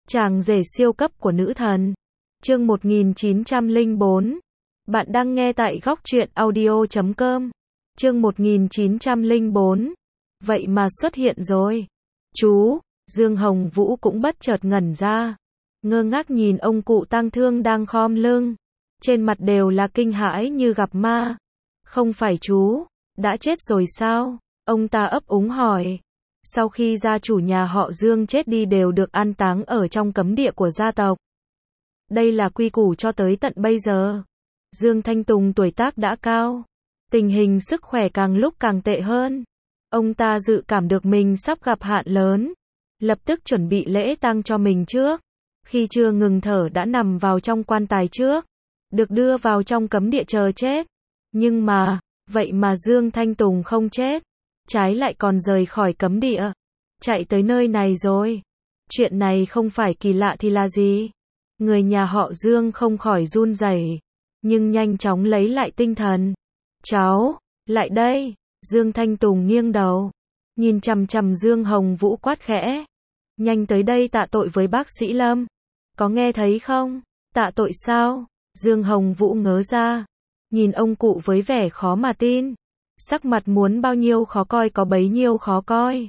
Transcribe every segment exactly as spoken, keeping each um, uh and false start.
Chàng rể siêu cấp của nữ thần. Chương một nghìn chín trăm lẻ bốn. Bạn đang nghe tại góc truyện audio chấm com. Chương một nghìn chín trăm lẻ bốn. Vậy mà xuất hiện rồi. Chú, Dương Hồng Vũ cũng bất chợt ngẩn ra. Ngơ ngác nhìn ông cụ tang thương đang khom lưng. Trên mặt đều là kinh hãi như gặp ma. Không phải chú, đã chết rồi sao? Ông ta ấp úng hỏi. Sau khi gia chủ nhà họ Dương chết đi đều được an táng ở trong cấm địa của gia tộc. Đây là quy củ cho tới tận bây giờ. Dương Thanh Tùng tuổi tác đã cao. Tình hình sức khỏe càng lúc càng tệ hơn. Ông ta dự cảm được mình sắp gặp hạn lớn. Lập tức chuẩn bị lễ tang cho mình trước. Khi chưa ngừng thở đã nằm vào trong quan tài trước. Được đưa vào trong cấm địa chờ chết. Nhưng mà, vậy mà Dương Thanh Tùng không chết. Trái lại còn rời khỏi cấm địa. Chạy tới nơi này rồi. Chuyện này không phải kỳ lạ thì là gì? Người nhà họ Dương không khỏi run rẩy, nhưng nhanh chóng lấy lại tinh thần. Cháu, lại đây. Dương Thanh Tùng nghiêng đầu. Nhìn chằm chằm Dương Hồng Vũ quát khẽ. Nhanh tới đây tạ tội với bác sĩ Lâm. Có nghe thấy không? Tạ tội sao? Dương Hồng Vũ ngớ ra. Nhìn ông cụ với vẻ khó mà tin. Sắc mặt muốn bao nhiêu khó coi có bấy nhiêu khó coi.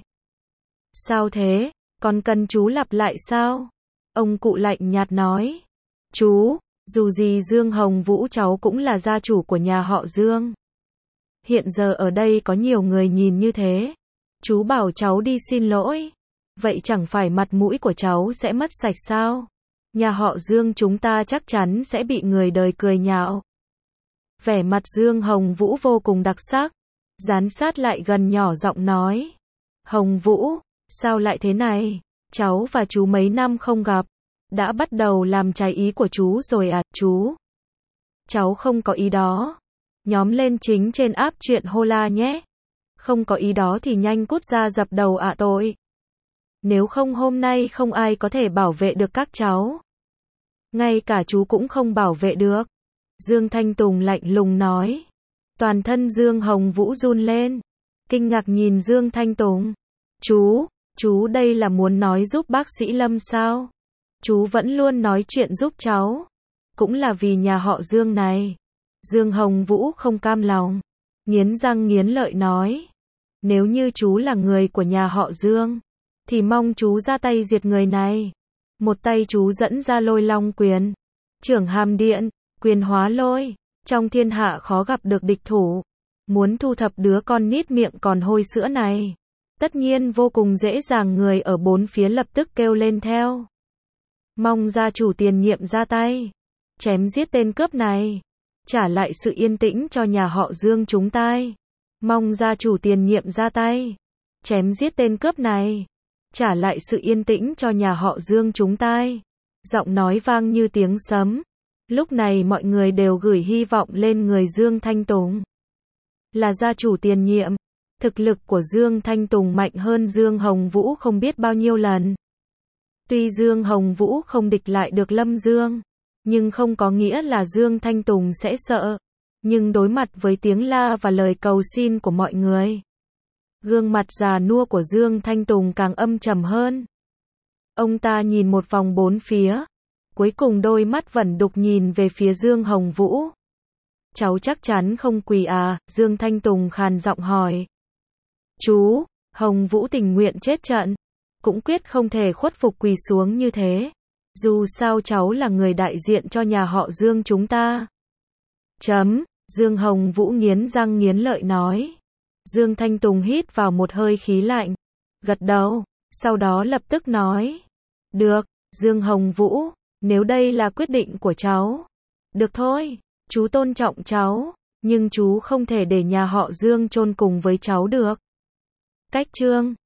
Sao thế? Còn cần chú lặp lại sao? Ông cụ lạnh nhạt nói. Chú, dù gì Dương Hồng Vũ cháu cũng là gia chủ của nhà họ Dương. Hiện giờ ở đây có nhiều người nhìn như thế. Chú bảo cháu đi xin lỗi. Vậy chẳng phải mặt mũi của cháu sẽ mất sạch sao? Nhà họ Dương chúng ta chắc chắn sẽ bị người đời cười nhạo. Vẻ mặt Dương Hồng Vũ vô cùng đặc sắc. Dán sát lại gần nhỏ giọng nói. Hồng Vũ, sao lại thế này? Cháu và chú mấy năm không gặp. Đã bắt đầu làm trái ý của chú rồi à, chú? Cháu không có ý đó. Nhóm lên chính trên app chuyện Hola nhé. Không có ý đó thì nhanh cút ra dập đầu ạ tội. Nếu không hôm nay không ai có thể bảo vệ được các cháu. Ngay cả chú cũng không bảo vệ được. Dương Thanh Tùng lạnh lùng nói. Toàn thân Dương Hồng Vũ run lên. Kinh ngạc nhìn Dương Thanh Tùng. Chú, chú đây là muốn nói giúp bác sĩ Lâm sao? Chú vẫn luôn nói chuyện giúp cháu. Cũng là vì nhà họ Dương này. Dương Hồng Vũ không cam lòng. Nghiến răng nghiến lợi nói. Nếu như chú là người của nhà họ Dương. Thì mong chú ra tay diệt người này. Một tay chú dẫn ra lôi long quyền. Trưởng hàm điện, quyền hóa lôi. Trong thiên hạ khó gặp được địch thủ. Muốn thu thập đứa con nít miệng còn hôi sữa này. Tất nhiên vô cùng dễ dàng, người ở bốn phía lập tức kêu lên theo. Mong gia chủ tiền nhiệm ra tay. Chém giết tên cướp này. Trả lại sự yên tĩnh cho nhà họ Dương chúng ta. Mong gia chủ tiền nhiệm ra tay. Chém giết tên cướp này. Trả lại sự yên tĩnh cho nhà họ Dương chúng ta. Giọng nói vang như tiếng sấm. Lúc này mọi người đều gửi hy vọng lên người Dương Thanh Tùng. Là gia chủ tiền nhiệm. Thực lực của Dương Thanh Tùng mạnh hơn Dương Hồng Vũ không biết bao nhiêu lần. Tuy Dương Hồng Vũ không địch lại được Lâm Dương, nhưng không có nghĩa là Dương Thanh Tùng sẽ sợ. Nhưng đối mặt với tiếng la và lời cầu xin của mọi người, gương mặt già nua của Dương Thanh Tùng càng âm trầm hơn. Ông ta nhìn một vòng bốn phía, cuối cùng đôi mắt vẫn đục nhìn về phía Dương Hồng Vũ. Cháu chắc chắn không quỳ à? Dương Thanh Tùng khàn giọng hỏi. Chú, Hồng Vũ tình nguyện chết trận. Cũng quyết không thể khuất phục quỳ xuống như thế. Dù sao cháu là người đại diện cho nhà họ Dương chúng ta. Chấm, Dương Hồng Vũ nghiến răng nghiến lợi nói. Dương Thanh Tùng hít vào một hơi khí lạnh. Gật đầu, sau đó lập tức nói. Được, Dương Hồng Vũ, nếu đây là quyết định của cháu. Được thôi, chú tôn trọng cháu, nhưng chú không thể để nhà họ Dương chôn cùng với cháu được. Cách chương